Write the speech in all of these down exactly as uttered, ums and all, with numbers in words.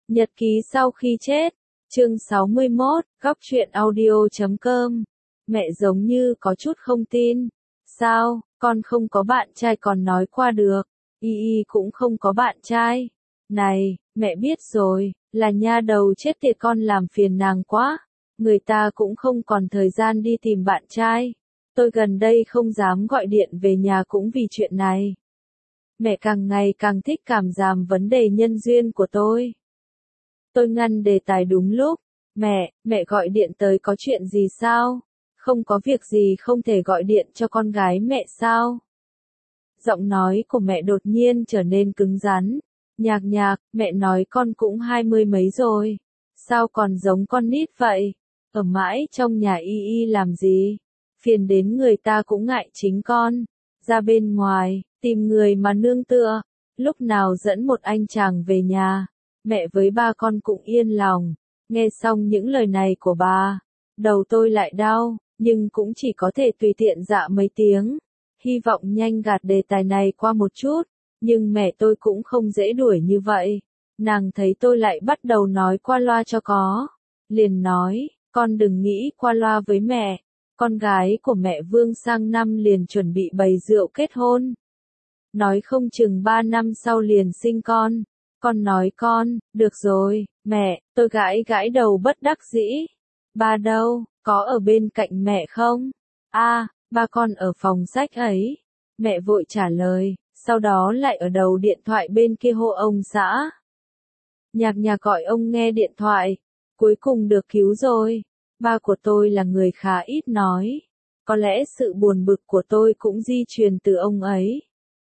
Nhật ký sau khi chết, chương sáu mươi mốt, góc truyện audio chấm com. Mẹ giống như có chút không tin. Sao, con không có bạn trai còn nói qua được, y y cũng không có bạn trai. Này, mẹ biết rồi, là nha đầu chết tiệt con làm phiền nàng quá. Người ta cũng không còn thời gian đi tìm bạn trai. Tôi gần đây không dám gọi điện về nhà cũng vì chuyện này. Mẹ càng ngày càng thích cảm giảm vấn đề nhân duyên của tôi. Tôi ngăn đề tài đúng lúc. Mẹ, mẹ gọi điện tới có chuyện gì sao? Không có việc gì không thể gọi điện cho con gái mẹ sao? Giọng nói của mẹ đột nhiên trở nên cứng rắn. Nhạc nhạc, mẹ nói con cũng hai mươi mấy rồi. Sao còn giống con nít vậy? Ở mãi trong nhà y y làm gì? Phiền đến người ta cũng ngại chính con. Ra bên ngoài, tìm người mà nương tựa. Lúc nào dẫn một anh chàng về nhà, mẹ với ba con cũng yên lòng. Nghe xong những lời này của bà, đầu tôi lại đau, nhưng cũng chỉ có thể tùy tiện dạ mấy tiếng. Hy vọng nhanh gạt đề tài này qua một chút, nhưng mẹ tôi cũng không dễ đuổi như vậy. Nàng thấy tôi lại bắt đầu nói qua loa cho có. Liền nói, con đừng nghĩ qua loa với mẹ. Con gái của mẹ Vương sang năm liền chuẩn bị bày rượu kết hôn. Nói không chừng ba năm sau liền sinh con. Con nói con, được rồi, mẹ, tôi gãi gãi đầu bất đắc dĩ. Ba đâu, có ở bên cạnh mẹ không? A, à, ba con ở phòng sách ấy. Mẹ vội trả lời, sau đó lại ở đầu điện thoại bên kia hô ông xã. Nhạc nhạc gọi ông nghe điện thoại, cuối cùng được cứu rồi. Ba của tôi là người khá ít nói. Có lẽ sự buồn bực của tôi cũng di truyền từ ông ấy.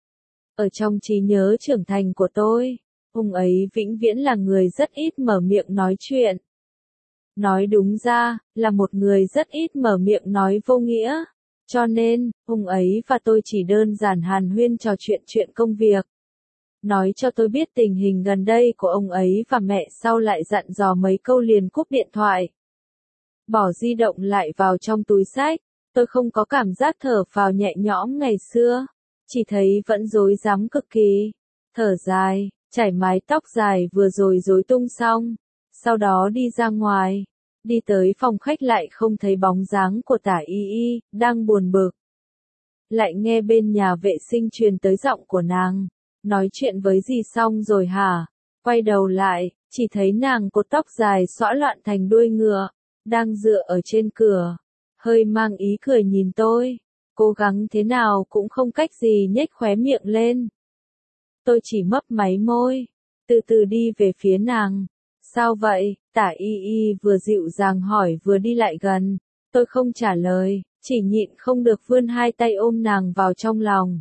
Ở trong trí nhớ trưởng thành của tôi, ông ấy vĩnh viễn là người rất ít mở miệng nói chuyện. Nói đúng ra, là một người rất ít mở miệng nói vô nghĩa. Cho nên, ông ấy và tôi chỉ đơn giản hàn huyên trò chuyện chuyện công việc. Nói cho tôi biết tình hình gần đây của ông ấy và mẹ sau lại dặn dò mấy câu liền cúp điện thoại. Bỏ di động lại vào trong túi xách, tôi không có cảm giác thở phào nhẹ nhõm ngày xưa. Chỉ thấy vẫn rối rắm cực kỳ. Thở dài, chải mái tóc dài vừa rồi rối tung xong. Sau đó đi ra ngoài. Đi tới phòng khách lại không thấy bóng dáng của Tả Y Y, đang buồn bực. Lại nghe bên nhà vệ sinh truyền tới giọng của nàng. Nói chuyện với gì xong rồi hả? Quay đầu lại, chỉ thấy nàng cột tóc dài xõa loạn thành đuôi ngựa. Đang dựa ở trên cửa. Hơi mang ý cười nhìn tôi. Cố gắng thế nào cũng không cách gì nhếch khóe miệng lên. Tôi chỉ mấp máy môi, từ từ đi về phía nàng. Sao vậy? Tả Y Y vừa dịu dàng hỏi vừa đi lại gần. Tôi không trả lời, chỉ nhịn không được vươn hai tay ôm nàng vào trong lòng.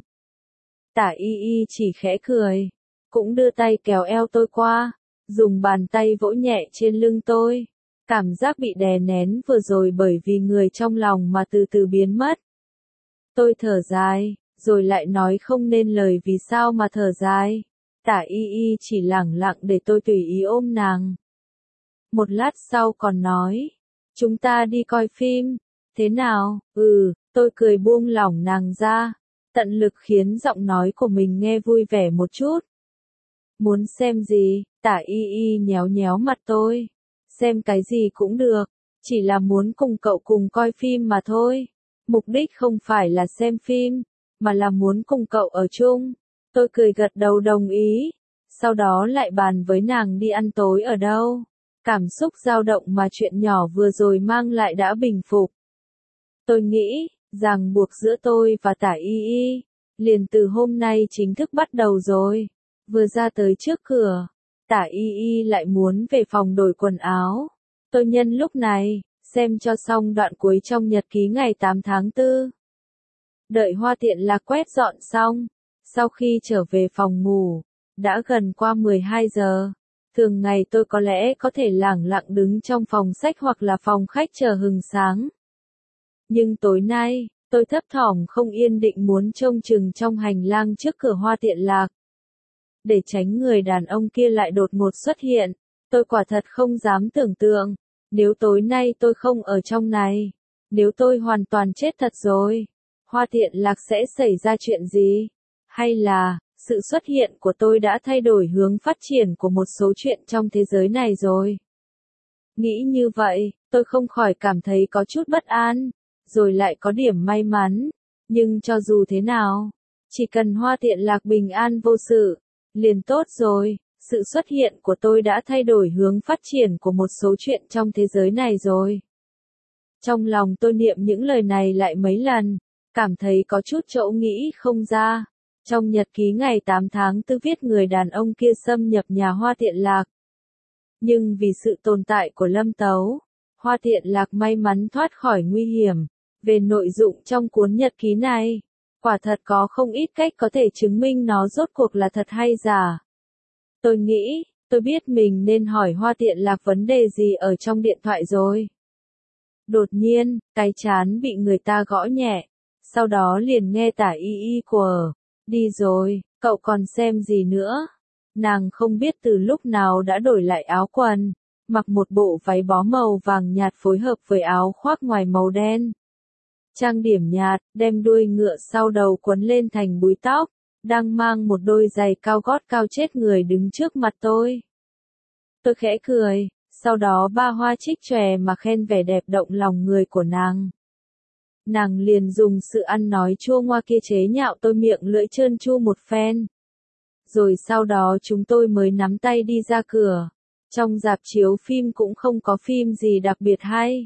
Tả Y Y chỉ khẽ cười, cũng đưa tay kéo eo tôi qua, dùng bàn tay vỗ nhẹ trên lưng tôi. Cảm giác bị đè nén vừa rồi bởi vì người trong lòng mà từ từ biến mất. Tôi thở dài, rồi lại nói không nên lời vì sao mà thở dài. Tả Y Y chỉ lẳng lặng để tôi tùy ý ôm nàng. Một lát sau còn nói, chúng ta đi coi phim, thế nào? Ừ, tôi cười buông lỏng nàng ra, tận lực khiến giọng nói của mình nghe vui vẻ một chút. Muốn xem gì? Tả Y Y nhéo nhéo mặt tôi. Xem cái gì cũng được, chỉ là muốn cùng cậu cùng coi phim mà thôi. Mục đích không phải là xem phim, mà là muốn cùng cậu ở chung. Tôi cười gật đầu đồng ý, sau đó lại bàn với nàng đi ăn tối ở đâu. Cảm xúc dao động mà chuyện nhỏ vừa rồi mang lại đã bình phục. Tôi nghĩ, ràng buộc giữa tôi và Tả Y Y, liền từ hôm nay chính thức bắt đầu rồi. Vừa ra tới trước cửa, Tả Y Y lại muốn về phòng đổi quần áo. Tôi nhân lúc này, xem cho xong đoạn cuối trong nhật ký ngày tám tháng tư. Đợi Hoa Tiện Lạc quét dọn xong, sau khi trở về phòng ngủ, đã gần qua mười hai giờ. Thường ngày tôi có lẽ có thể lẳng lặng đứng trong phòng sách hoặc là phòng khách chờ hừng sáng. Nhưng tối nay, tôi thấp thỏm không yên định muốn trông chừng trong hành lang trước cửa Hoa Tiện Lạc. Để tránh người đàn ông kia lại đột ngột xuất hiện, tôi quả thật không dám tưởng tượng. Nếu tối nay tôi không ở trong này, nếu tôi hoàn toàn chết thật rồi, Hoa Tiện Lạc sẽ xảy ra chuyện gì? Hay là, sự xuất hiện của tôi đã thay đổi hướng phát triển của một số chuyện trong thế giới này rồi. Nghĩ như vậy, tôi không khỏi cảm thấy có chút bất an, rồi lại có điểm may mắn. Nhưng cho dù thế nào, chỉ cần Hoa Tiện Lạc bình an vô sự, liền tốt rồi. Sự xuất hiện của tôi đã thay đổi hướng phát triển của một số chuyện trong thế giới này rồi. Trong lòng tôi niệm những lời này lại mấy lần, cảm thấy có chút chỗ nghĩ không ra. Trong nhật ký ngày tám tháng tư viết người đàn ông kia xâm nhập nhà Hoa Tiện Lạc. Nhưng vì sự tồn tại của Lâm Tấu, Hoa Tiện Lạc may mắn thoát khỏi nguy hiểm. Về nội dung trong cuốn nhật ký này, quả thật có không ít cách có thể chứng minh nó rốt cuộc là thật hay giả. Tôi nghĩ, tôi biết mình nên hỏi Hoa Tiện Lạc vấn đề gì ở trong điện thoại rồi. Đột nhiên, cái trán bị người ta gõ nhẹ, sau đó liền nghe Tả Y Y của, đi rồi, cậu còn xem gì nữa? Nàng không biết từ lúc nào đã đổi lại áo quần, mặc một bộ váy bó màu vàng nhạt phối hợp với áo khoác ngoài màu đen. Trang điểm nhạt, đem đuôi ngựa sau đầu quấn lên thành búi tóc, đang mang một đôi giày cao gót cao chết người đứng trước mặt tôi. Tôi khẽ cười, sau đó ba hoa trích chòe mà khen vẻ đẹp động lòng người của nàng. Nàng liền dùng sự ăn nói chua ngoa kia chế nhạo tôi miệng lưỡi trơn tru một phen. Rồi sau đó chúng tôi mới nắm tay đi ra cửa. Trong rạp chiếu phim cũng không có phim gì đặc biệt hay.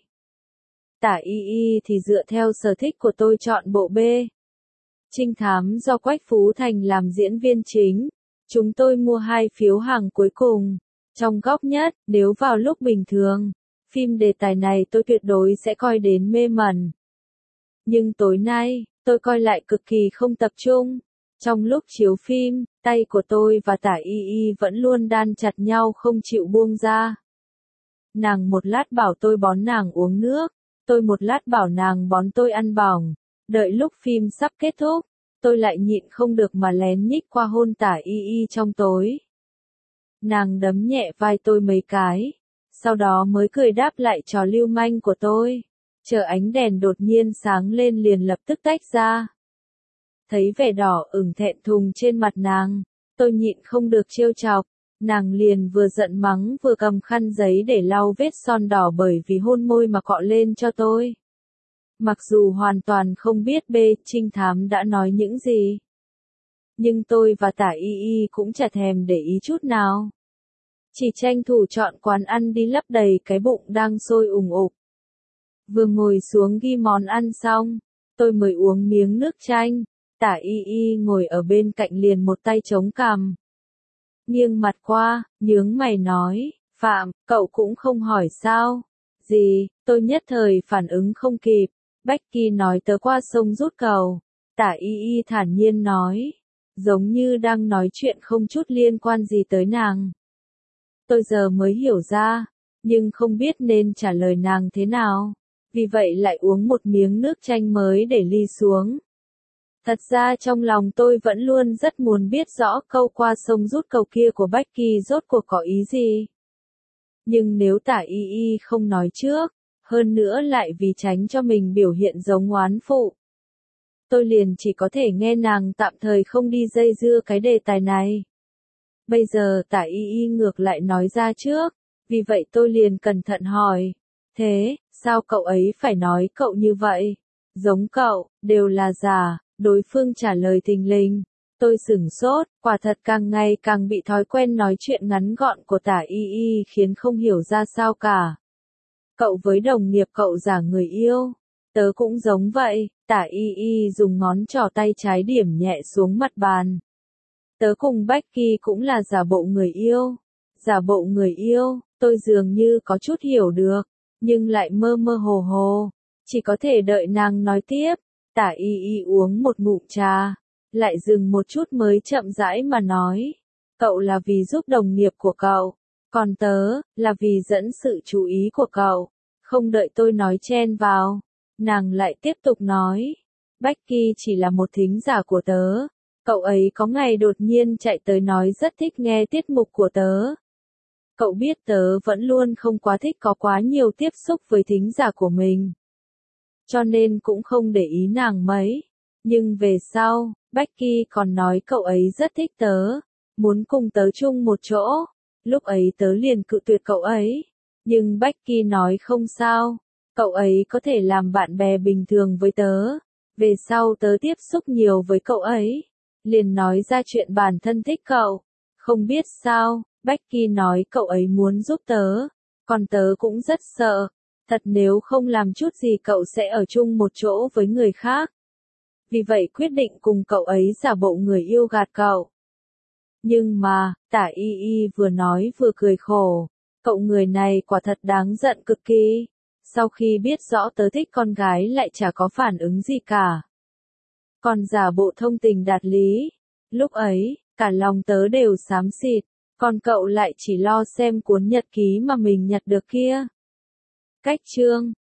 Tả Y Y thì dựa theo sở thích của tôi chọn bộ B. Trinh thám do Quách Phú Thành làm diễn viên chính. Chúng tôi mua hai phiếu hàng cuối cùng. Trong góc nhất, nếu vào lúc bình thường, phim đề tài này tôi tuyệt đối sẽ coi đến mê mẩn. Nhưng tối nay, tôi coi lại cực kỳ không tập trung. Trong lúc chiếu phim, tay của tôi và Tả Y Y vẫn luôn đan chặt nhau không chịu buông ra. Nàng một lát bảo tôi bón nàng uống nước, tôi một lát bảo nàng bón tôi ăn bỏng. Đợi lúc phim sắp kết thúc, tôi lại nhịn không được mà lén nhích qua hôn Tả Y Y trong tối. Nàng đấm nhẹ vai tôi mấy cái, sau đó mới cười đáp lại trò lưu manh của tôi. Chờ ánh đèn đột nhiên sáng lên liền lập tức tách ra. Thấy vẻ đỏ ửng thẹn thùng trên mặt nàng, tôi nhịn không được trêu chọc, nàng liền vừa giận mắng vừa cầm khăn giấy để lau vết son đỏ bởi vì hôn môi mà cọ lên cho tôi. Mặc dù hoàn toàn không biết B. Trinh thám đã nói những gì, nhưng tôi và Tả Y Y cũng chả thèm để ý chút nào. Chỉ tranh thủ chọn quán ăn đi lấp đầy cái bụng đang sôi ủng ục. Vừa ngồi xuống ghi món ăn xong, tôi mới uống miếng nước chanh. Tả Y Y ngồi ở bên cạnh liền một tay chống cằm, nghiêng mặt qua, nhướng mày nói, Phạm, cậu cũng không hỏi sao? Gì? Tôi nhất thời phản ứng không kịp. Becky nói tớ qua sông rút cầu. Tả Y Y thản nhiên nói, giống như đang nói chuyện không chút liên quan gì tới nàng. Tôi giờ mới hiểu ra, nhưng không biết nên trả lời nàng thế nào. Vì vậy lại uống một miếng nước chanh mới để ly xuống. Thật ra trong lòng tôi vẫn luôn rất muốn biết rõ câu qua sông rút cầu kia của Becky rốt cuộc có ý gì. Nhưng nếu Tả Y Y không nói trước, hơn nữa lại vì tránh cho mình biểu hiện giống oán phụ, tôi liền chỉ có thể nghe nàng tạm thời không đi dây dưa cái đề tài này. Bây giờ Tả Y Y ngược lại nói ra trước, vì vậy tôi liền cẩn thận hỏi, thế, sao cậu ấy phải nói cậu như vậy? Giống cậu, đều là giả. Đối phương trả lời thình lình. Tôi sửng sốt, quả thật càng ngày càng bị thói quen nói chuyện ngắn gọn của Tả Y Y khiến không hiểu ra sao cả. Cậu với đồng nghiệp cậu giả người yêu. Tớ cũng giống vậy. Tả Y Y dùng ngón trỏ tay trái điểm nhẹ xuống mặt bàn. Tớ cùng Becky cũng là giả bộ người yêu. Giả bộ người yêu, tôi dường như có chút hiểu được, nhưng lại mơ mơ hồ hồ. Chỉ có thể đợi nàng nói tiếp. Tả Y Y uống một ngụm trà, lại dừng một chút mới chậm rãi mà nói. Cậu là vì giúp đồng nghiệp của cậu, còn tớ, là vì dẫn sự chú ý của cậu. Không đợi tôi nói chen vào, nàng lại tiếp tục nói. Becky chỉ là một thính giả của tớ. Cậu ấy có ngày đột nhiên chạy tới nói rất thích nghe tiết mục của tớ. Cậu biết tớ vẫn luôn không quá thích có quá nhiều tiếp xúc với thính giả của mình. Cho nên cũng không để ý nàng mấy. Nhưng về sau, Becky còn nói cậu ấy rất thích tớ, muốn cùng tớ chung một chỗ. Lúc ấy tớ liền cự tuyệt cậu ấy. Nhưng Becky nói không sao, cậu ấy có thể làm bạn bè bình thường với tớ. Về sau tớ tiếp xúc nhiều với cậu ấy, liền nói ra chuyện bản thân thích cậu. Không biết sao, Becky nói cậu ấy muốn giúp tớ, còn tớ cũng rất sợ. Thật nếu không làm chút gì cậu sẽ ở chung một chỗ với người khác. Vì vậy quyết định cùng cậu ấy giả bộ người yêu gạt cậu. Nhưng mà, tả y y vừa nói vừa cười khổ. Cậu người này quả thật đáng giận cực kỳ. Sau khi biết rõ tớ thích con gái lại chả có phản ứng gì cả. Còn giả bộ thông tình đạt lý. Lúc ấy, cả lòng tớ đều xám xịt. Còn cậu lại chỉ lo xem cuốn nhật ký mà mình nhặt được kia. Cách chương